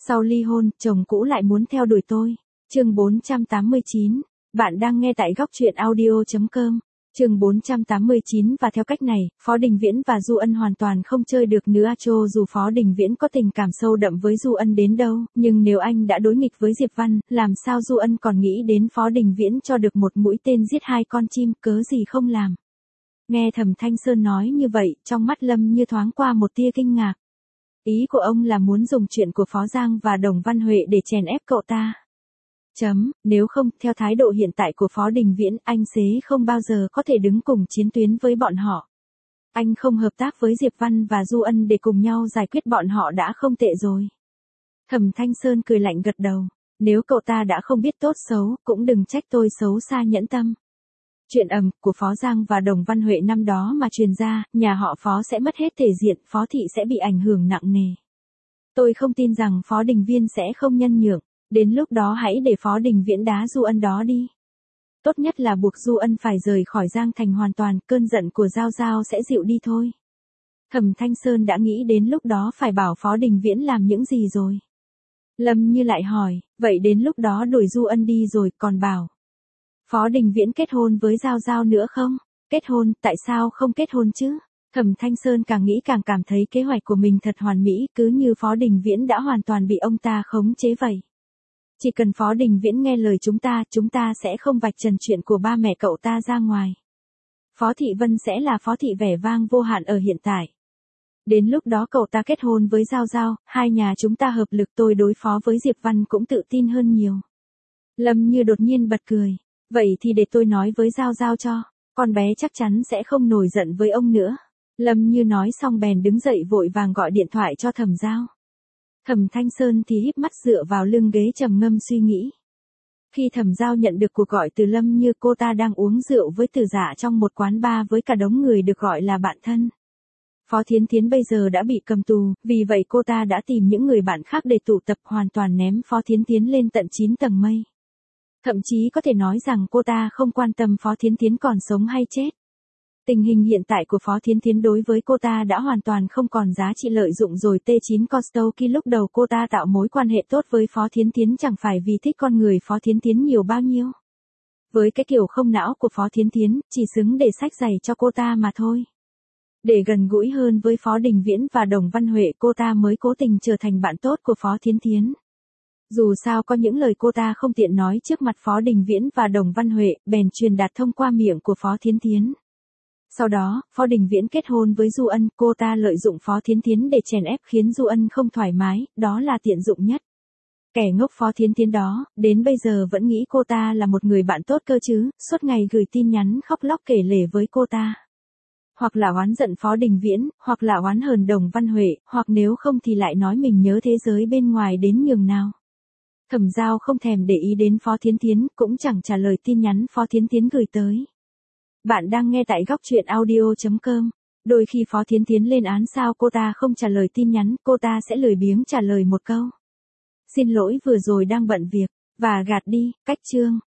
Sau ly hôn, chồng cũ lại muốn theo đuổi tôi. Chương 489. Bạn đang nghe tại góc truyện audio.com. Chương 489 và theo cách này, Phó Đình Viễn và Du Ân hoàn toàn không chơi được nữa. Cho dù Phó Đình Viễn có tình cảm sâu đậm với Du Ân đến đâu, nhưng nếu anh đã đối nghịch với Diệp Văn, làm sao Du Ân còn nghĩ đến Phó Đình Viễn cho được một mũi tên giết hai con chim, cớ gì không làm. Nghe Thẩm Thanh Sơn nói như vậy, trong mắt Lâm Như thoáng qua một tia kinh ngạc. Ý của ông là muốn dùng chuyện của Phó Giang và Đồng Văn Huệ để chèn ép cậu ta. Nếu không, theo thái độ hiện tại của Phó Đình Viễn, anh sẽ không bao giờ có thể đứng cùng chiến tuyến với bọn họ. Anh không hợp tác với Diệp Văn và Du Ân để cùng nhau giải quyết bọn họ đã không tệ rồi. Thẩm Thanh Sơn cười lạnh gật đầu. Nếu cậu ta đã không biết tốt xấu, cũng đừng trách tôi xấu xa nhẫn tâm. Chuyện của Phó Giang và Đồng Văn Huệ năm đó mà truyền ra, nhà họ Phó sẽ mất hết thể diện, Phó Thị sẽ bị ảnh hưởng nặng nề. Tôi không tin rằng Phó Đình Viên sẽ không nhân nhượng. Đến lúc đó hãy để Phó Đình Viễn đá Du Ân đó đi. Tốt nhất là buộc Du Ân phải rời khỏi Giang Thành hoàn toàn, cơn giận của Giao Giao sẽ dịu đi thôi. Thẩm Thanh Sơn đã nghĩ đến lúc đó phải bảo Phó Đình Viễn làm những gì rồi. Lâm Như lại hỏi, vậy đến lúc đó đuổi Du Ân đi rồi còn bảo Phó Đình Viễn kết hôn với Giao Giao nữa không? Kết hôn, tại sao không kết hôn chứ? Thẩm Thanh Sơn càng nghĩ càng cảm thấy kế hoạch của mình thật hoàn mỹ, cứ như Phó Đình Viễn đã hoàn toàn bị ông ta khống chế vậy. Chỉ cần Phó Đình Viễn nghe lời chúng ta sẽ không vạch trần chuyện của ba mẹ cậu ta ra ngoài. Phó Thị Vân sẽ là Phó Thị vẻ vang vô hạn ở hiện tại. Đến lúc đó cậu ta kết hôn với Giao Giao, hai nhà chúng ta hợp lực tôi đối phó với Diệp Văn cũng tự tin hơn nhiều. Lâm Như đột nhiên bật cười. Vậy thì để tôi nói với Giao Giao cho, con bé chắc chắn sẽ không nổi giận với ông nữa. Lâm Như nói xong bèn đứng dậy vội vàng gọi điện thoại cho Thẩm Giao. Thẩm Thanh Sơn thì híp mắt dựa vào lưng ghế trầm ngâm suy nghĩ. Khi Thẩm Giao nhận được cuộc gọi từ Lâm Như, cô ta đang uống rượu với Từ Dạ trong một quán bar với cả đống người được gọi là bạn thân. Phó Thiến Thiến bây giờ đã bị cầm tù, vì vậy cô ta đã tìm những người bạn khác để tụ tập, hoàn toàn ném Phó Thiến Thiến lên tận 9 tầng mây. Thậm chí có thể nói rằng cô ta không quan tâm Phó Thiến Thiến còn sống hay chết. Tình hình hiện tại của Phó Thiến Thiến đối với cô ta đã hoàn toàn không còn giá trị lợi dụng rồi. T9 Kostoki lúc đầu cô ta tạo mối quan hệ tốt với Phó Thiến Thiến chẳng phải vì thích con người Phó Thiến Thiến nhiều bao nhiêu. Với cái kiểu không não của Phó Thiến Thiến, chỉ xứng để sách giày cho cô ta mà thôi. Để gần gũi hơn với Phó Đình Viễn và Đồng Văn Huệ, cô ta mới cố tình trở thành bạn tốt của Phó Thiến Thiến. Dù sao có những lời cô ta không tiện nói trước mặt Phó Đình Viễn và Đồng Văn Huệ, bèn truyền đạt thông qua miệng của Phó Thiến Thiến. Sau đó, Phó Đình Viễn kết hôn với Du Ân, cô ta lợi dụng Phó Thiến Thiến để chèn ép khiến Du Ân không thoải mái, đó là tiện dụng nhất. Kẻ ngốc Phó Thiến Thiến đó, đến bây giờ vẫn nghĩ cô ta là một người bạn tốt cơ chứ, suốt ngày gửi tin nhắn khóc lóc kể lể với cô ta. Hoặc là oán giận Phó Đình Viễn, hoặc là oán hờn Đồng Văn Huệ, hoặc nếu không thì lại nói mình nhớ thế giới bên ngoài đến nhường nào. Thẩm Giao không thèm để ý đến Phó Thiến Thiến, cũng chẳng trả lời tin nhắn Phó Thiến Thiến gửi tới. Bạn đang nghe tại góc truyện audio.com. Đôi khi Phó Thiến Thiến lên án sao cô ta không trả lời tin nhắn, cô ta sẽ lười biếng trả lời một câu. Xin lỗi vừa rồi đang bận việc, và gạt đi, cách chương.